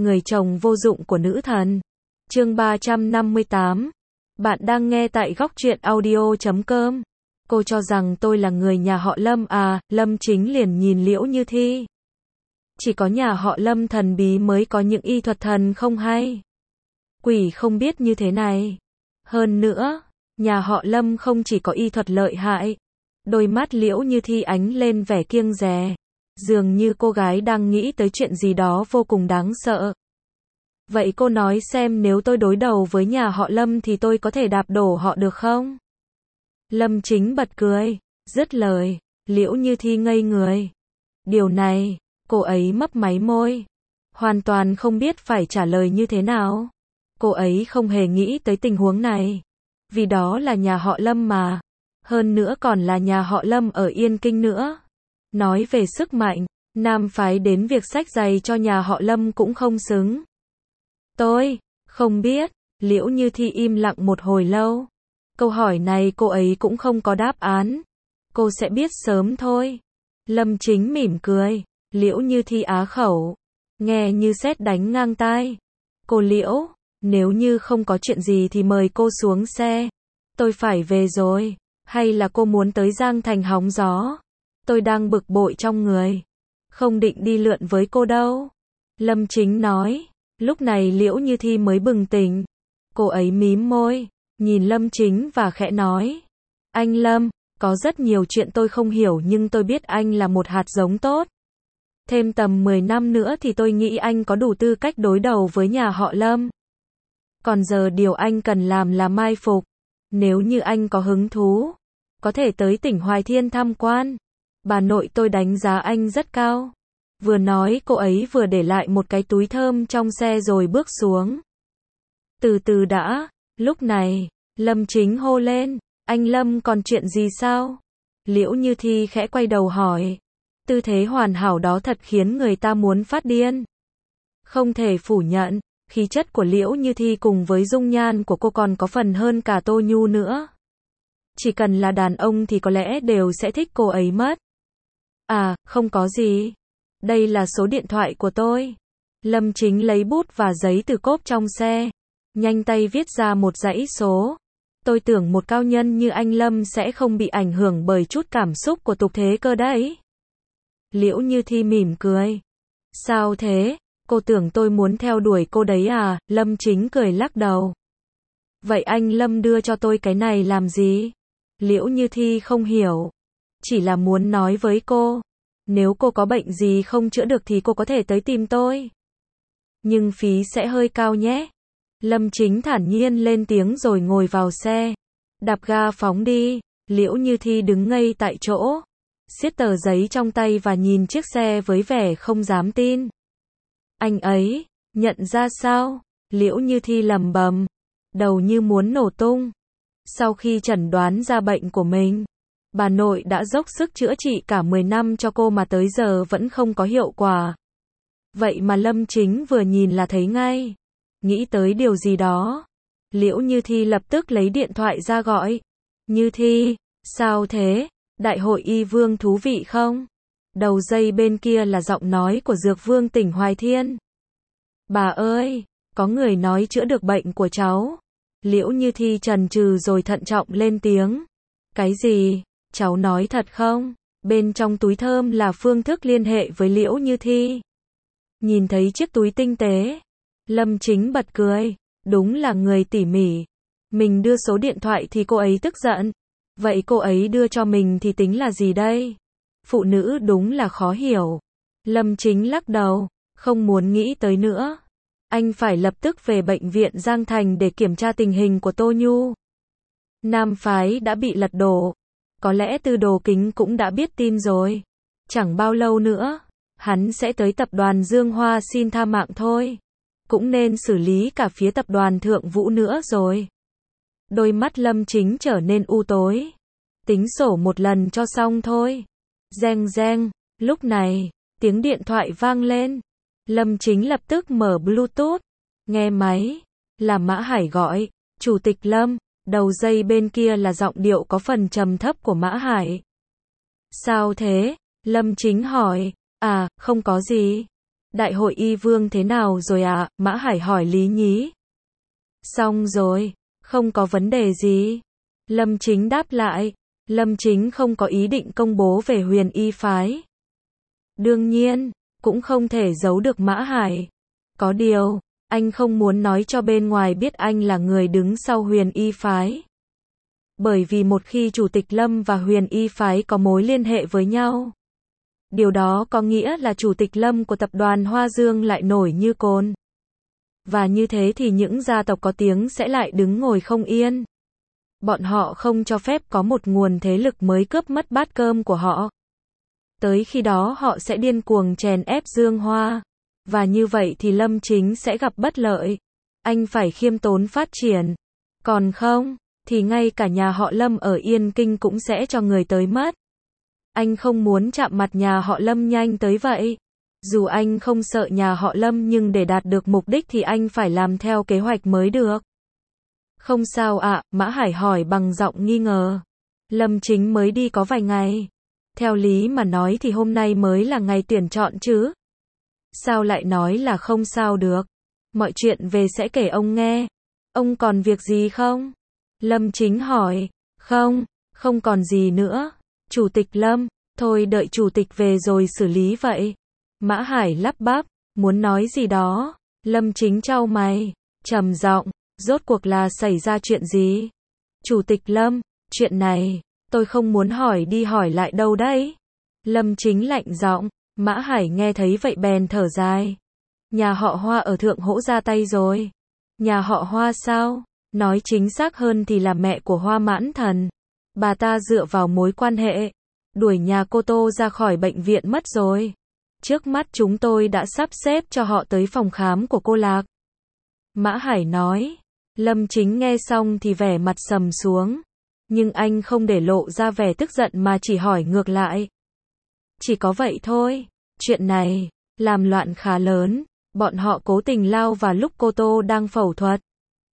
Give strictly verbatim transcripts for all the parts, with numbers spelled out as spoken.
Người chồng vô dụng của nữ thần. Chương ba trăm năm mươi tám. Bạn đang nghe tại góc truyện audio chấm com. Cô cho rằng tôi là người nhà họ Lâm à? Lâm Chính liền nhìn Liễu Như Thi. Chỉ có nhà họ Lâm thần bí mới có những y thuật thần không hay. Quỷ không biết như thế này. Hơn nữa, nhà họ Lâm không chỉ có y thuật lợi hại. Đôi mắt Liễu Như Thi ánh lên vẻ kiêng dè. Dường như cô gái đang nghĩ tới chuyện gì đó vô cùng đáng sợ. Vậy cô nói xem, nếu tôi đối đầu với nhà họ Lâm thì tôi có thể đạp đổ họ được không? Lâm Chính bật cười. Dứt lời, Liễu Như Thi ngây người. Điều này, cô ấy mấp máy môi. Hoàn toàn không biết phải trả lời như thế nào. Cô ấy không hề nghĩ tới tình huống này. Vì đó là nhà họ Lâm mà. Hơn nữa còn là nhà họ Lâm ở Yên Kinh nữa. Nói về sức mạnh, nam phái đến việc xách giày cho nhà họ Lâm cũng không xứng. Tôi không biết. Liễu Như Thi im lặng một hồi lâu. Câu hỏi này cô ấy cũng không có đáp án. Cô sẽ biết sớm thôi. Lâm Chính mỉm cười. Liễu Như Thi á khẩu. Nghe như sét đánh ngang tai. Cô Liễu, nếu như không có chuyện gì thì mời cô xuống xe. Tôi phải về rồi. Hay là cô muốn tới Giang Thành hóng gió? Tôi đang bực bội trong người. Không định đi lượn với cô đâu. Lâm Chính nói. Lúc này Liễu Như Thi mới bừng tỉnh. Cô ấy mím môi, nhìn Lâm Chính và khẽ nói. Anh Lâm, có rất nhiều chuyện tôi không hiểu nhưng tôi biết anh là một hạt giống tốt. Thêm tầm mười năm nữa thì tôi nghĩ anh có đủ tư cách đối đầu với nhà họ Lâm. Còn giờ điều anh cần làm là mai phục. Nếu như anh có hứng thú, có thể tới tỉnh Hoài Thiên tham quan. Bà nội tôi đánh giá anh rất cao. Vừa nói cô ấy vừa để lại một cái túi thơm trong xe rồi bước xuống. Từ từ đã. Lúc này, Lâm Chính hô lên. Anh Lâm, còn chuyện gì sao? Liễu Như Thi khẽ quay đầu hỏi. Tư thế hoàn hảo đó thật khiến người ta muốn phát điên. Không thể phủ nhận, khí chất của Liễu Như Thi cùng với dung nhan của cô còn có phần hơn cả Tô Nhu nữa. Chỉ cần là đàn ông thì có lẽ đều sẽ thích cô ấy mất. À, không có gì. Đây là số điện thoại của tôi. Lâm Chính lấy bút và giấy từ cốp trong xe. Nhanh tay viết ra một dãy số. Tôi tưởng một cao nhân như anh Lâm sẽ không bị ảnh hưởng bởi chút cảm xúc của tục thế cơ đấy. Liễu Như Thi mỉm cười. Sao thế? Cô tưởng tôi muốn theo đuổi cô đấy à? Lâm Chính cười lắc đầu. Vậy anh Lâm đưa cho tôi cái này làm gì? Liễu Như Thi không hiểu. Chỉ là muốn nói với cô. Nếu cô có bệnh gì không chữa được thì cô có thể tới tìm tôi. Nhưng phí sẽ hơi cao nhé. Lâm Chính thản nhiên lên tiếng rồi ngồi vào xe. Đạp ga phóng đi. Liễu Như Thi đứng ngây tại chỗ. Siết tờ giấy trong tay và nhìn chiếc xe với vẻ không dám tin. Anh ấy, nhận ra sao? Liễu Như Thi lẩm bẩm. Đầu như muốn nổ tung. Sau khi chẩn đoán ra bệnh của mình, bà nội đã dốc sức chữa trị cả mười năm cho cô mà tới giờ vẫn không có hiệu quả. Vậy mà Lâm Chính vừa nhìn là thấy ngay. Nghĩ tới điều gì đó. Liễu Như Thi lập tức lấy điện thoại ra gọi. Như Thi, sao thế? Đại hội Y Vương thú vị không? Đầu dây bên kia là giọng nói của Dược Vương tỉnh Hoài Thiên. Bà ơi, có người nói chữa được bệnh của cháu. Liễu Như Thi chần chừ rồi thận trọng lên tiếng. Cái gì? Cháu nói thật không? Bên trong túi thơm là phương thức liên hệ với Liễu Như Thi. Nhìn thấy chiếc túi tinh tế, Lâm Chính bật cười. Đúng là người tỉ mỉ. Mình đưa số điện thoại thì cô ấy tức giận. Vậy cô ấy đưa cho mình thì tính là gì đây? Phụ nữ đúng là khó hiểu. Lâm Chính lắc đầu. Không muốn nghĩ tới nữa. Anh phải lập tức về bệnh viện Giang Thành để kiểm tra tình hình của Tô Nhu. Nam phái đã bị lật đổ. Có lẽ Tư Đồ Kính cũng đã biết tin rồi. Chẳng bao lâu nữa, hắn sẽ tới tập đoàn Dương Hoa xin tha mạng thôi. Cũng nên xử lý cả phía tập đoàn Thượng Vũ nữa rồi. Đôi mắt Lâm Chính trở nên u tối. Tính sổ một lần cho xong thôi. Reng reng, lúc này, tiếng điện thoại vang lên. Lâm Chính lập tức mở Bluetooth. Nghe máy, là Mã Hải gọi. Chủ tịch Lâm. Đầu dây bên kia là giọng điệu có phần trầm thấp của Mã Hải. Sao thế? Lâm Chính hỏi. À, không có gì. Đại hội y vương thế nào rồi ạ? À? Mã Hải hỏi Lý Nhí. Xong rồi, không có vấn đề gì. Lâm Chính đáp lại. Lâm Chính không có ý định công bố về Huyền Y phái. Đương nhiên, cũng không thể giấu được Mã Hải. Có điều, anh không muốn nói cho bên ngoài biết anh là người đứng sau Huyền Y phái. Bởi vì một khi Chủ tịch Lâm và Huyền Y phái có mối liên hệ với nhau, điều đó có nghĩa là Chủ tịch Lâm của tập đoàn Hoa Dương lại nổi như cồn. Và như thế thì những gia tộc có tiếng sẽ lại đứng ngồi không yên. Bọn họ không cho phép có một nguồn thế lực mới cướp mất bát cơm của họ. Tới khi đó họ sẽ điên cuồng chèn ép Dương Hoa. Và như vậy thì Lâm Chính sẽ gặp bất lợi. Anh phải khiêm tốn phát triển. Còn không, thì ngay cả nhà họ Lâm ở Yên Kinh cũng sẽ cho người tới mất. Anh không muốn chạm mặt nhà họ Lâm nhanh tới vậy. Dù anh không sợ nhà họ Lâm nhưng để đạt được mục đích thì anh phải làm theo kế hoạch mới được. Không sao ạ, à, Mã Hải hỏi bằng giọng nghi ngờ. Lâm Chính mới đi có vài ngày. Theo lý mà nói thì hôm nay mới là ngày tuyển chọn chứ. Sao lại nói là không sao được? Mọi chuyện về sẽ kể ông nghe. Ông còn việc gì không? Lâm Chính hỏi. Không, không còn gì nữa. Chủ tịch Lâm, thôi đợi chủ tịch về rồi xử lý vậy. Mã Hải lắp bắp, muốn nói gì đó. Lâm Chính chau mày, trầm giọng, rốt cuộc là xảy ra chuyện gì? Chủ tịch Lâm, chuyện này, tôi không muốn hỏi đi hỏi lại đâu đấy. Lâm Chính lạnh giọng, Mã Hải nghe thấy vậy bèn thở dài. Nhà họ Hoa ở Thượng Hỗ ra tay rồi. Nhà họ Hoa sao? Nói chính xác hơn thì là mẹ của Hoa Mãn Thần. Bà ta dựa vào mối quan hệ, đuổi nhà cô Tô ra khỏi bệnh viện mất rồi. Trước mắt chúng tôi đã sắp xếp cho họ tới phòng khám của cô Lạc. Mã Hải nói. Lâm Chính nghe xong thì vẻ mặt sầm xuống. Nhưng anh không để lộ ra vẻ tức giận mà chỉ hỏi ngược lại. Chỉ có vậy thôi. Chuyện này, làm loạn khá lớn. Bọn họ cố tình lao vào lúc cô Tô đang phẫu thuật.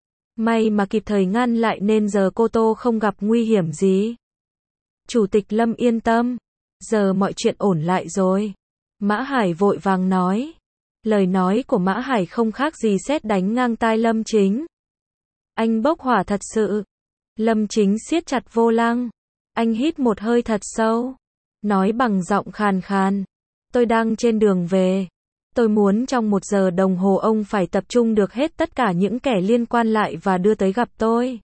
May mà kịp thời ngăn lại nên giờ cô Tô không gặp nguy hiểm gì. Chủ tịch Lâm yên tâm. Giờ mọi chuyện ổn lại rồi. Mã Hải vội vàng nói. Lời nói của Mã Hải không khác gì sét đánh ngang tai Lâm Chính. Anh bốc hỏa thật sự. Lâm Chính siết chặt vô lăng. Anh hít một hơi thật sâu. Nói bằng giọng khàn khàn. Tôi đang trên đường về. Tôi muốn trong một giờ đồng hồ ông phải tập trung được hết tất cả những kẻ liên quan lại và đưa tới gặp tôi.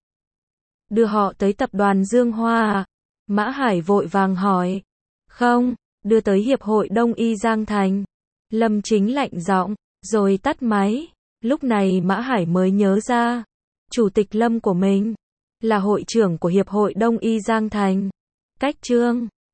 Đưa họ tới tập đoàn Dương Hoa à? Mã Hải vội vàng hỏi. Không, đưa tới Hiệp hội Đông Y Giang Thành. Lâm Chính lạnh giọng, rồi tắt máy. Lúc này Mã Hải mới nhớ ra. Chủ tịch Lâm của mình là hội trưởng của Hiệp hội Đông Y Giang Thành. Cách chương